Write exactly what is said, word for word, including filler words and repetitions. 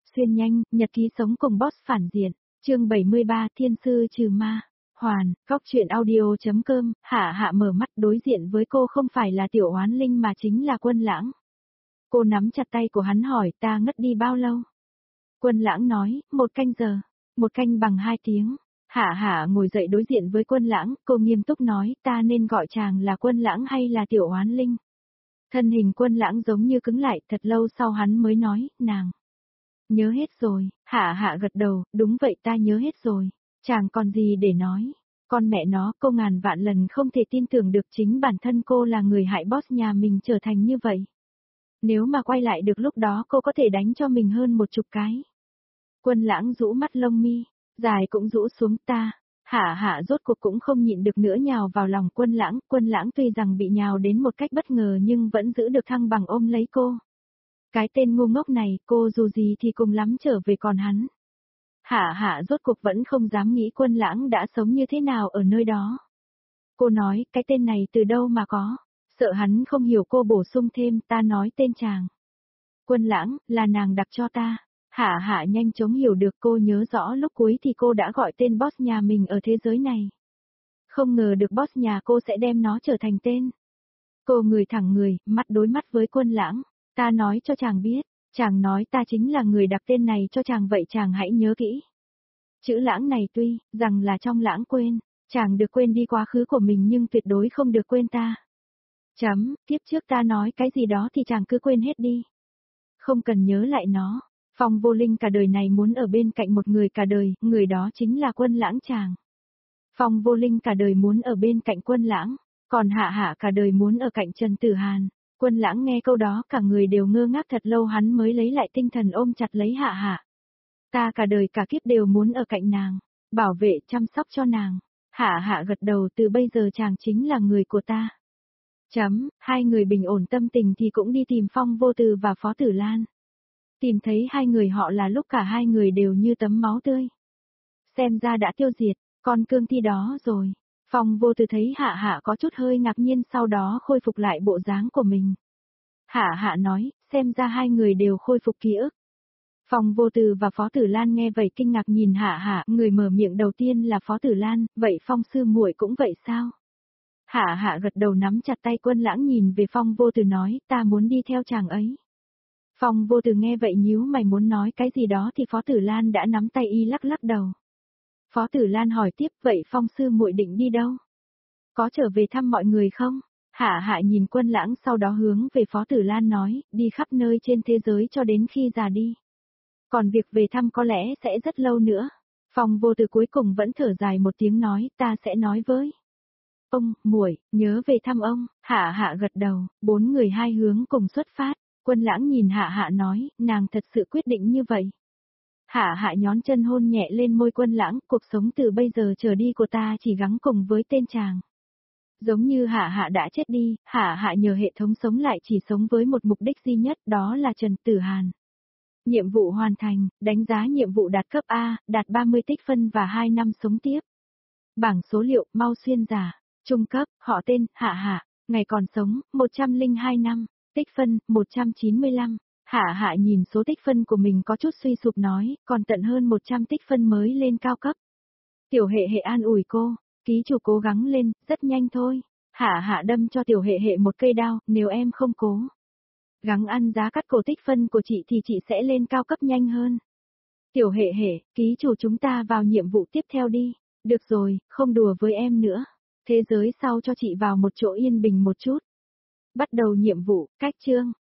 Xuyên nhanh, nhật ký sống cùng boss phản diện. Chương bảy mươi ba, Thiên sư trừ ma. Hoàn, góc truyện audio.com, Hạ Hạ mở mắt đối diện với cô không phải là Tiểu Oán Linh mà chính là Quân Lãng. Cô nắm chặt tay của hắn hỏi ta ngất đi bao lâu? Quân Lãng nói, một canh giờ, một canh bằng hai tiếng. Hạ Hạ ngồi dậy đối diện với Quân Lãng, cô nghiêm túc nói ta nên gọi chàng là Quân Lãng hay là Tiểu Oán Linh? Thân hình Quân Lãng giống như cứng lại, thật lâu sau hắn mới nói, nàng. Nhớ hết rồi, Hạ Hạ gật đầu, đúng vậy ta nhớ hết rồi, chàng còn gì để nói, con mẹ nó, cô ngàn vạn lần không thể tin tưởng được chính bản thân cô là người hại boss nhà mình trở thành như vậy. Nếu mà quay lại được lúc đó cô có thể đánh cho mình hơn một chục cái. Quân Lãng rũ mắt lông mi, dài cũng rũ xuống ta. Hạ Hạ rốt cuộc cũng không nhịn được nữa nhào vào lòng Quân Lãng, Quân Lãng tuy rằng bị nhào đến một cách bất ngờ nhưng vẫn giữ được thăng bằng ôm lấy cô. Cái tên ngu ngốc này, cô dù gì thì cùng lắm trở về còn hắn. Hạ Hạ rốt cuộc vẫn không dám nghĩ Quân Lãng đã sống như thế nào ở nơi đó. Cô nói, cái tên này từ đâu mà có, sợ hắn không hiểu cô bổ sung thêm, ta nói tên chàng. Quân Lãng, là nàng đặt cho ta. Hạ Hạ nhanh chóng hiểu được, cô nhớ rõ lúc cuối thì cô đã gọi tên boss nhà mình ở thế giới này. Không ngờ được boss nhà cô sẽ đem nó trở thành tên. Cô người thẳng người, mắt đối mắt với Quân Lãng. Ta nói cho chàng biết, chàng nói ta chính là người đặt tên này cho chàng vậy chàng hãy nhớ kỹ. Chữ Lãng này tuy, rằng là trong lãng quên, chàng được quên đi quá khứ của mình nhưng tuyệt đối không được quên ta. Chấm, tiếp trước ta nói cái gì đó thì chàng cứ quên hết đi. Không cần nhớ lại nó. Phong Vô Linh cả đời này muốn ở bên cạnh một người cả đời, người đó chính là Quân Lãng chàng. Phong Vô Linh cả đời muốn ở bên cạnh Quân Lãng, còn Hạ Hạ cả đời muốn ở cạnh Trần Tử Hàn. Quân Lãng nghe câu đó cả người đều ngơ ngác thật lâu hắn mới lấy lại tinh thần ôm chặt lấy Hạ Hạ. Ta cả đời cả kiếp đều muốn ở cạnh nàng, bảo vệ chăm sóc cho nàng. Hạ Hạ gật đầu, từ bây giờ chàng chính là người của ta. Chấm, hai người bình ổn tâm tình thì cũng đi tìm Phong Vô Từ và Phó Tử Lan. Tìm thấy hai người họ là lúc cả hai người đều như tấm máu tươi. Xem ra đã tiêu diệt, con cương thi đó rồi. Phong Vô Từ thấy Hạ Hạ có chút hơi ngạc nhiên sau đó khôi phục lại bộ dáng của mình. Hạ Hạ nói, xem ra hai người đều khôi phục ký ức. Phong Vô Từ và Phó Tử Lan nghe vậy kinh ngạc nhìn Hạ Hạ, người mở miệng đầu tiên là Phó Tử Lan, vậy Phong sư muội cũng vậy sao? Hạ Hạ gật đầu nắm chặt tay Quân Lãng nhìn về Phong Vô Từ nói, ta muốn đi theo chàng ấy. Phong Vô Từ nghe vậy nhíu mày muốn nói cái gì đó thì Phó Tử Lan đã nắm tay y lắc lắc đầu. Phó Tử Lan hỏi tiếp, vậy Phong sư muội định đi đâu? Có trở về thăm mọi người không? Hạ Hạ nhìn Quân Lãng sau đó hướng về Phó Tử Lan nói, đi khắp nơi trên thế giới cho đến khi già đi. Còn việc về thăm có lẽ sẽ rất lâu nữa. Phong Vô Từ cuối cùng vẫn thở dài một tiếng nói, ta sẽ nói với ông, muội, nhớ về thăm ông. Hạ Hạ gật đầu, bốn người hai hướng cùng xuất phát. Quân Lãng nhìn Hạ Hạ nói, nàng thật sự quyết định như vậy. Hạ Hạ nhón chân hôn nhẹ lên môi Quân Lãng, cuộc sống từ bây giờ trở đi của ta chỉ gắng cùng với tên chàng. Giống như Hạ Hạ đã chết đi, Hạ Hạ nhờ hệ thống sống lại chỉ sống với một mục đích duy nhất, đó là Trần Tử Hàn. Nhiệm vụ hoàn thành, đánh giá nhiệm vụ đạt cấp A, đạt ba mươi tích phân và hai năm sống tiếp. Bảng số liệu, mau xuyên giả, trung cấp, họ tên, Hạ Hạ, ngày còn sống, một trăm lẻ hai năm, tích phân, một trăm chín mươi lăm. Hạ Hạ nhìn số tích phân của mình có chút suy sụp nói, còn tận hơn một trăm tích phân mới lên cao cấp. Tiểu Hệ Hệ an ủi cô, ký chủ cố gắng lên, rất nhanh thôi. Hạ Hạ đâm cho Tiểu Hệ Hệ một cây đao, nếu em không cố gắng ăn giá cắt cổ tích phân của chị thì chị sẽ lên cao cấp nhanh hơn. Tiểu Hệ Hệ, ký chủ chúng ta vào nhiệm vụ tiếp theo đi. Được rồi, không đùa với em nữa. Thế giới sau cho chị vào một chỗ yên bình một chút. Bắt đầu nhiệm vụ, cách chương.